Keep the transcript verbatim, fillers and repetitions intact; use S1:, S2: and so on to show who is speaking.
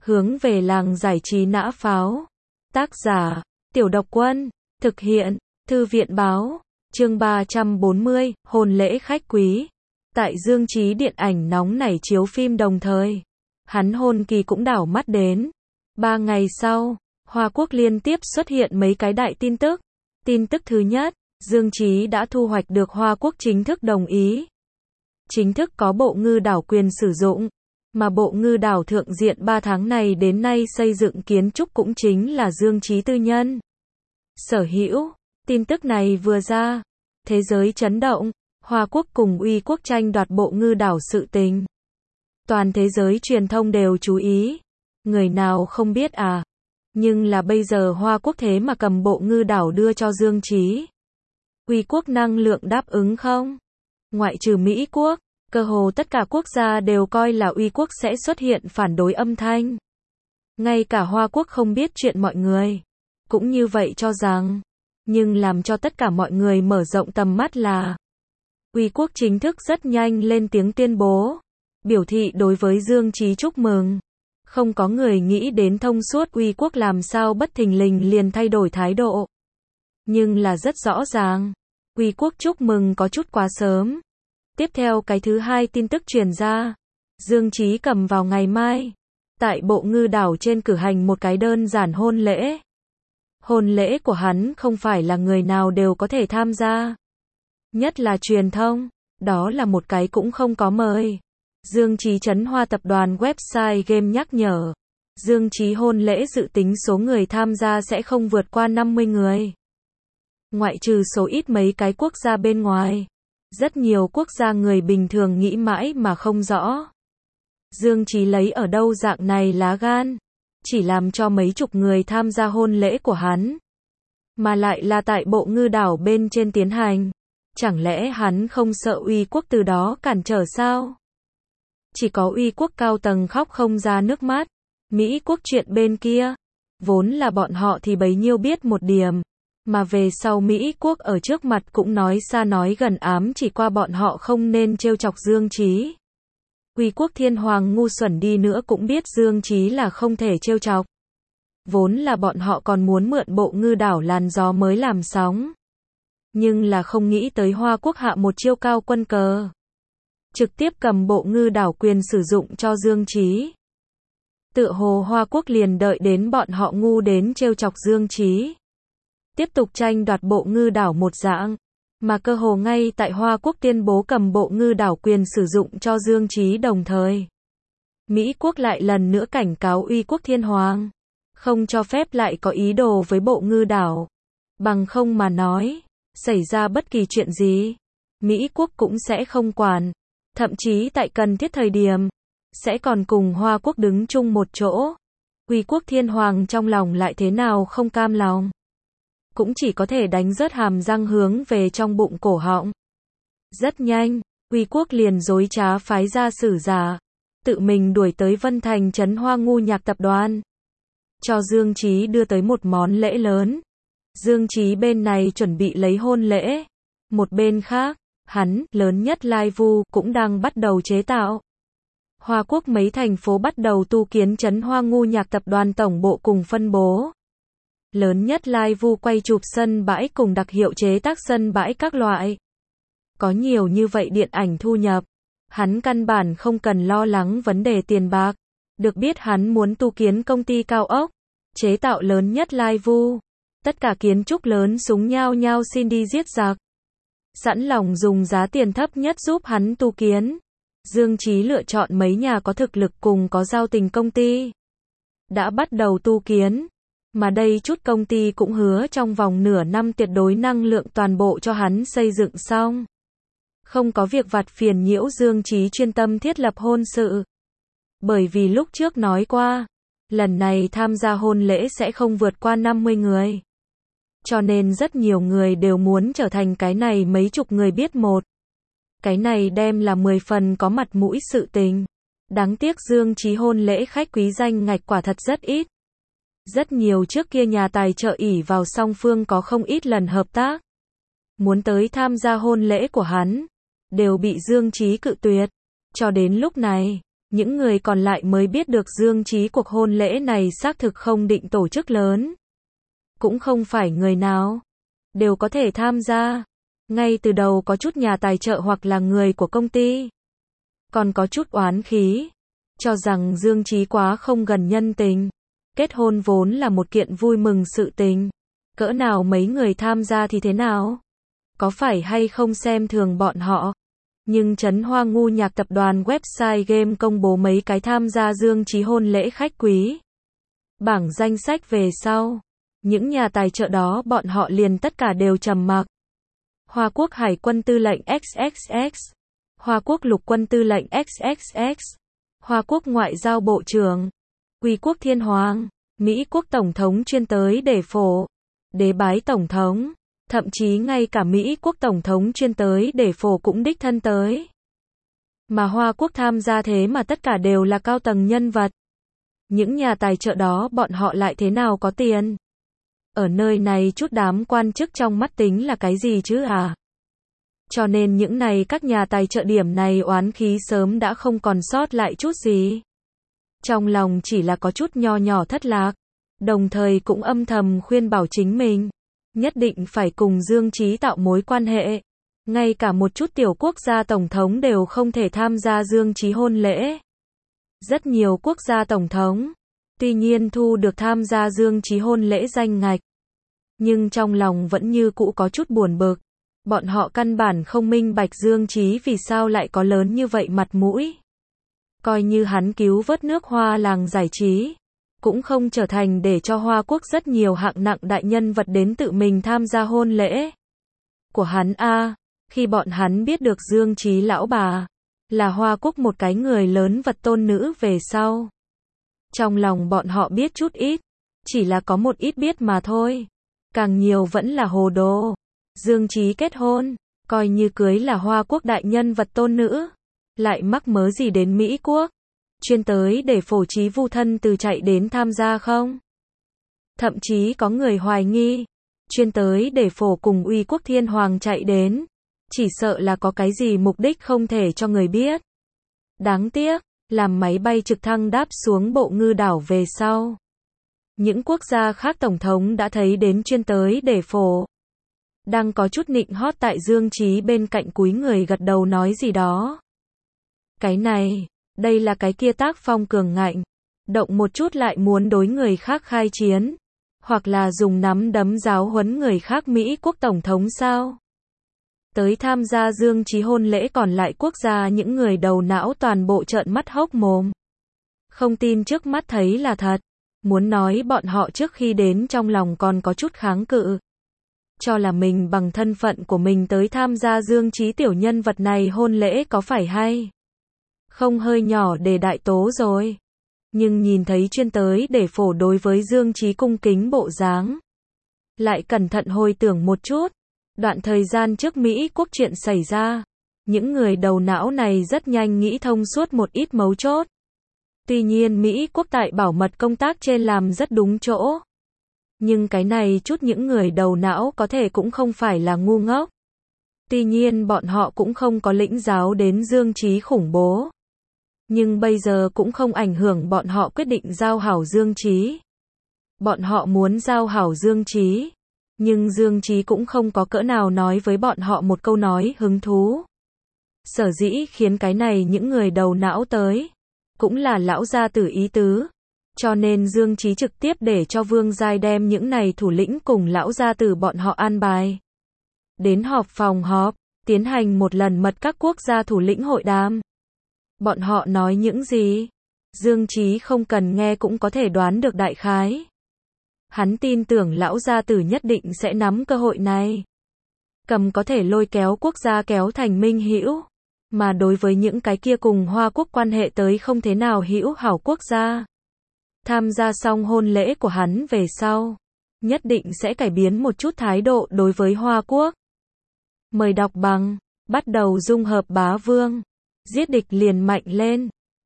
S1: Hướng về làng giải trí nã pháo. Tác giả, Tiểu Độc Quân. Thực hiện, Thư viện Báo. Chương ba trăm bốn mươi, hôn lễ khách quý. Tại Dương Chí điện ảnh nóng nảy chiếu phim đồng thời. Hắn hôn kỳ cũng đảo mắt đến. Ba ngày sau, Hoa Quốc liên tiếp xuất hiện mấy cái đại tin tức. Tin tức thứ nhất, Dương Chí đã thu hoạch được Hoa Quốc chính thức đồng ý. Chính thức có bộ ngư đảo quyền sử dụng. Mà bộ ngư đảo thượng diện ba tháng này đến nay xây dựng kiến trúc cũng chính là Dương Chí tư nhân sở hữu. Tin tức này vừa ra, thế giới chấn động, Hoa Quốc cùng Uy quốc tranh đoạt bộ ngư đảo sự tình. Toàn thế giới truyền thông đều chú ý. Người nào không biết à? Nhưng là bây giờ Hoa Quốc thế mà cầm bộ ngư đảo đưa cho Dương Chí. Uy quốc năng lượng đáp ứng không? Ngoại trừ Mỹ quốc, cơ hồ tất cả quốc gia đều coi là Uy quốc sẽ xuất hiện phản đối âm thanh. Ngay cả Hoa Quốc không biết chuyện mọi người cũng như vậy cho rằng. Nhưng làm cho tất cả mọi người mở rộng tầm mắt là Uy quốc chính thức rất nhanh lên tiếng tuyên bố, biểu thị đối với Dương Chí chúc mừng. Không có người nghĩ đến thông suốt Uy quốc làm sao bất thình lình liền thay đổi thái độ. Nhưng là rất rõ ràng, Uy quốc chúc mừng có chút quá sớm. Tiếp theo cái thứ hai tin tức truyền ra, Dương Chí cầm vào ngày mai, tại bộ ngư đảo trên cử hành một cái đơn giản hôn lễ. Hôn lễ của hắn không phải là người nào đều có thể tham gia. Nhất là truyền thông, đó là một cái cũng không có mời. Dương Chí Trấn Hoa tập đoàn website game nhắc nhở. Dương Chí hôn lễ dự tính số người tham gia sẽ không vượt qua năm mươi người. Ngoại trừ số ít mấy cái quốc gia bên ngoài. Rất nhiều quốc gia người bình thường nghĩ mãi mà không rõ. Dương Chí lấy ở đâu dạng này lá gan. Chỉ làm cho mấy chục người tham gia hôn lễ của hắn. Mà lại là tại bộ ngư đảo bên trên tiến hành. Chẳng lẽ hắn không sợ Uy quốc từ đó cản trở sao? Chỉ có Uy quốc cao tầng khóc không ra nước mắt. Mỹ quốc chuyện bên kia. Vốn là bọn họ thì bấy nhiêu biết một điểm. Mà về sau Mỹ quốc ở trước mặt cũng nói xa nói gần ám chỉ qua bọn họ không nên trêu chọc Dương Chí. Uy quốc thiên hoàng ngu xuẩn đi nữa cũng biết Dương Chí là không thể trêu chọc. Vốn là bọn họ còn muốn mượn bộ ngư đảo làn gió mới làm sóng. Nhưng là không nghĩ tới Hoa quốc hạ một chiêu cao quân cờ. Trực tiếp cầm bộ ngư đảo quyền sử dụng cho Dương Chí. Tựa hồ Hoa quốc liền đợi đến bọn họ ngu đến trêu chọc Dương Chí. Tiếp tục tranh đoạt bộ ngư đảo một dạng. Mà cơ hồ ngay tại Hoa quốc tuyên bố cầm bộ ngư đảo quyền sử dụng cho Dương Chí đồng thời. Mỹ quốc lại lần nữa cảnh cáo Uy quốc thiên hoàng. Không cho phép lại có ý đồ với bộ ngư đảo. Bằng không mà nói, xảy ra bất kỳ chuyện gì, Mỹ quốc cũng sẽ không quản. Thậm chí tại cần thiết thời điểm, sẽ còn cùng Hoa quốc đứng chung một chỗ. Uy quốc thiên hoàng trong lòng lại thế nào không cam lòng. Cũng chỉ có thể đánh rớt hàm răng hướng về trong bụng cổ họng. Rất nhanh, Uy quốc liền dối trá phái ra sử giả, tự mình đuổi tới Vân Thành Trấn Hoa ngu nhạc tập đoàn. Cho Dương Chí đưa tới một món lễ lớn. Dương Chí bên này chuẩn bị lấy hôn lễ. Một bên khác, hắn, lớn nhất Lai Vu, cũng đang bắt đầu chế tạo. Hoa quốc mấy thành phố bắt đầu tu kiến Trấn Hoa ngu nhạc tập đoàn tổng bộ cùng phân bố. Lớn nhất Lai Vu quay chụp sân bãi cùng đặc hiệu chế tác sân bãi các loại. Có nhiều như vậy điện ảnh thu nhập. Hắn căn bản không cần lo lắng vấn đề tiền bạc. Được biết hắn muốn tu kiến công ty cao ốc. Chế tạo lớn nhất Lai Vu. Tất cả kiến trúc lớn súng nhao nhao xin đi giết giặc. Sẵn lòng dùng giá tiền thấp nhất giúp hắn tu kiến. Dương Chí lựa chọn mấy nhà có thực lực cùng có giao tình công ty. Đã bắt đầu tu kiến. Mà đây chút công ty cũng hứa trong vòng nửa năm tuyệt đối năng lượng toàn bộ cho hắn xây dựng xong. Không có việc vặt phiền nhiễu Dương Chí chuyên tâm thiết lập hôn sự. Bởi vì lúc trước nói qua, lần này tham gia hôn lễ sẽ không vượt qua năm mươi người. Cho nên rất nhiều người đều muốn trở thành cái này mấy chục người biết một. Cái này đem là mười phần có mặt mũi sự tình. Đáng tiếc Dương Chí hôn lễ khách quý danh ngạch quả thật rất ít. Rất nhiều trước kia nhà tài trợ ỷ vào song phương có không ít lần hợp tác. Muốn tới tham gia hôn lễ của hắn, đều bị Dương Chí cự tuyệt. Cho đến lúc này, Những người còn lại mới biết được Dương Chí cuộc hôn lễ này xác thực không định tổ chức lớn. Cũng không phải người nào đều có thể tham gia. Ngay từ đầu có chút nhà tài trợ hoặc là người của công ty còn có chút oán khí, cho rằng Dương Chí quá không gần nhân tình. Kết hôn vốn là một kiện vui mừng sự tình, cỡ nào mấy người tham gia thì thế nào? Có phải hay không xem thường bọn họ? Nhưng Trấn Hoa Ngu Nhạc tập đoàn website game công bố mấy cái tham gia Dương Chí hôn lễ khách quý. Bảng danh sách về sau, những nhà tài trợ đó bọn họ liền tất cả đều trầm mặc. Hoa Quốc Hải quân tư lệnh ích ích ích, Hoa Quốc Lục quân tư lệnh ích ích ích, Hoa Quốc Ngoại giao bộ trưởng, Uy Quốc Thiên Hoàng, Mỹ Quốc Tổng thống chuyên tới để phổ, đế bái Tổng thống, thậm chí ngay cả Mỹ Quốc Tổng thống chuyên tới để phổ cũng đích thân tới. Mà Hoa Quốc tham gia thế mà tất cả đều là cao tầng nhân vật. Những nhà tài trợ đó bọn họ lại thế nào có tiền? Ở nơi này chút đám quan chức trong mắt tính là cái gì chứ à? Cho nên những này các nhà tài trợ điểm này oán khí sớm đã không còn sót lại chút gì. Trong lòng chỉ là có chút nho nhỏ thất lạc, đồng thời cũng âm thầm khuyên bảo chính mình, nhất định phải cùng Dương Chí tạo mối quan hệ. Ngay cả một chút tiểu quốc gia tổng thống đều không thể tham gia Dương Chí hôn lễ. Rất nhiều quốc gia tổng thống, tuy nhiên thu được tham gia Dương Chí hôn lễ danh ngạch, nhưng trong lòng vẫn như cũ có chút buồn bực. Bọn họ căn bản không minh bạch Dương Chí vì sao lại có lớn như vậy mặt mũi. Coi như hắn cứu vớt nước Hoa làng giải trí, cũng không trở thành để cho Hoa Quốc rất nhiều hạng nặng đại nhân vật đến tự mình tham gia hôn lễ của hắn a. À, khi bọn hắn biết được Dương Chí lão bà là Hoa Quốc một cái người lớn vật tôn nữ về sau, trong lòng bọn họ biết chút ít, chỉ là có một ít biết mà thôi, càng nhiều vẫn là hồ đồ. Dương Chí kết hôn, coi như cưới là Hoa Quốc đại nhân vật tôn nữ, lại mắc mớ gì đến Mỹ Quốc, chuyên tới để phổ trí vu thân từ chạy đến tham gia không? Thậm chí có người hoài nghi, chuyên tới để phổ cùng Uy Quốc Thiên Hoàng chạy đến, chỉ sợ là có cái gì mục đích không thể cho người biết. Đáng tiếc, làm máy bay trực thăng đáp xuống Bộ Ngư đảo về sau, những quốc gia khác tổng thống đã thấy đến chuyên tới để phổ, đang có chút nịnh hót tại Dương Chí bên cạnh cúi người gật đầu nói gì đó. Cái này, đây là cái kia tác phong cường ngạnh, động một chút lại muốn đối người khác khai chiến, hoặc là dùng nắm đấm giáo huấn người khác Mỹ Quốc tổng thống sao? Tới tham gia Dương Chí hôn lễ còn lại quốc gia những người đầu não toàn bộ trợn mắt hốc mồm. Không tin trước mắt thấy là thật, muốn nói bọn họ trước khi đến trong lòng còn có chút kháng cự. Cho là mình bằng thân phận của mình tới tham gia Dương Chí tiểu nhân vật này hôn lễ có phải hay không hơi nhỏ để đại tố rồi. Nhưng nhìn thấy chuyên tới để phổ đối với Dương Chí cung kính bộ dáng, lại cẩn thận hồi tưởng một chút, đoạn thời gian trước Mỹ Quốc chuyện xảy ra, những người đầu não này rất nhanh nghĩ thông suốt một ít mấu chốt. Tuy nhiên Mỹ Quốc tại bảo mật công tác trên làm rất đúng chỗ. Nhưng cái này chút những người đầu não có thể cũng không phải là ngu ngốc. Tuy nhiên bọn họ cũng không có lĩnh giáo đến Dương Chí khủng bố. Nhưng bây giờ cũng không ảnh hưởng bọn họ quyết định giao hảo Dương Chí. Bọn họ muốn giao hảo Dương Chí, nhưng Dương Chí cũng không có cỡ nào nói với bọn họ một câu nói hứng thú. Sở dĩ khiến cái này những người đầu não tới, cũng là lão gia tử ý tứ. Cho nên Dương Chí trực tiếp để cho Vương Giai đem những này thủ lĩnh cùng lão gia tử bọn họ an bài. Đến họp phòng họp, tiến hành một lần mật các quốc gia thủ lĩnh hội đàm. Bọn họ nói những gì? Dương Chí không cần nghe cũng có thể đoán được đại khái. Hắn tin tưởng lão gia tử nhất định sẽ nắm cơ hội này. Cầm có thể lôi kéo quốc gia kéo thành minh hữu. Mà đối với những cái kia cùng Hoa Quốc quan hệ tới không thế nào hữu hảo quốc gia, tham gia xong hôn lễ của hắn về sau, nhất định sẽ cải biến một chút thái độ đối với Hoa Quốc. Mời đọc bằng, bắt đầu dung hợp bá vương, giết địch liền mạnh lên.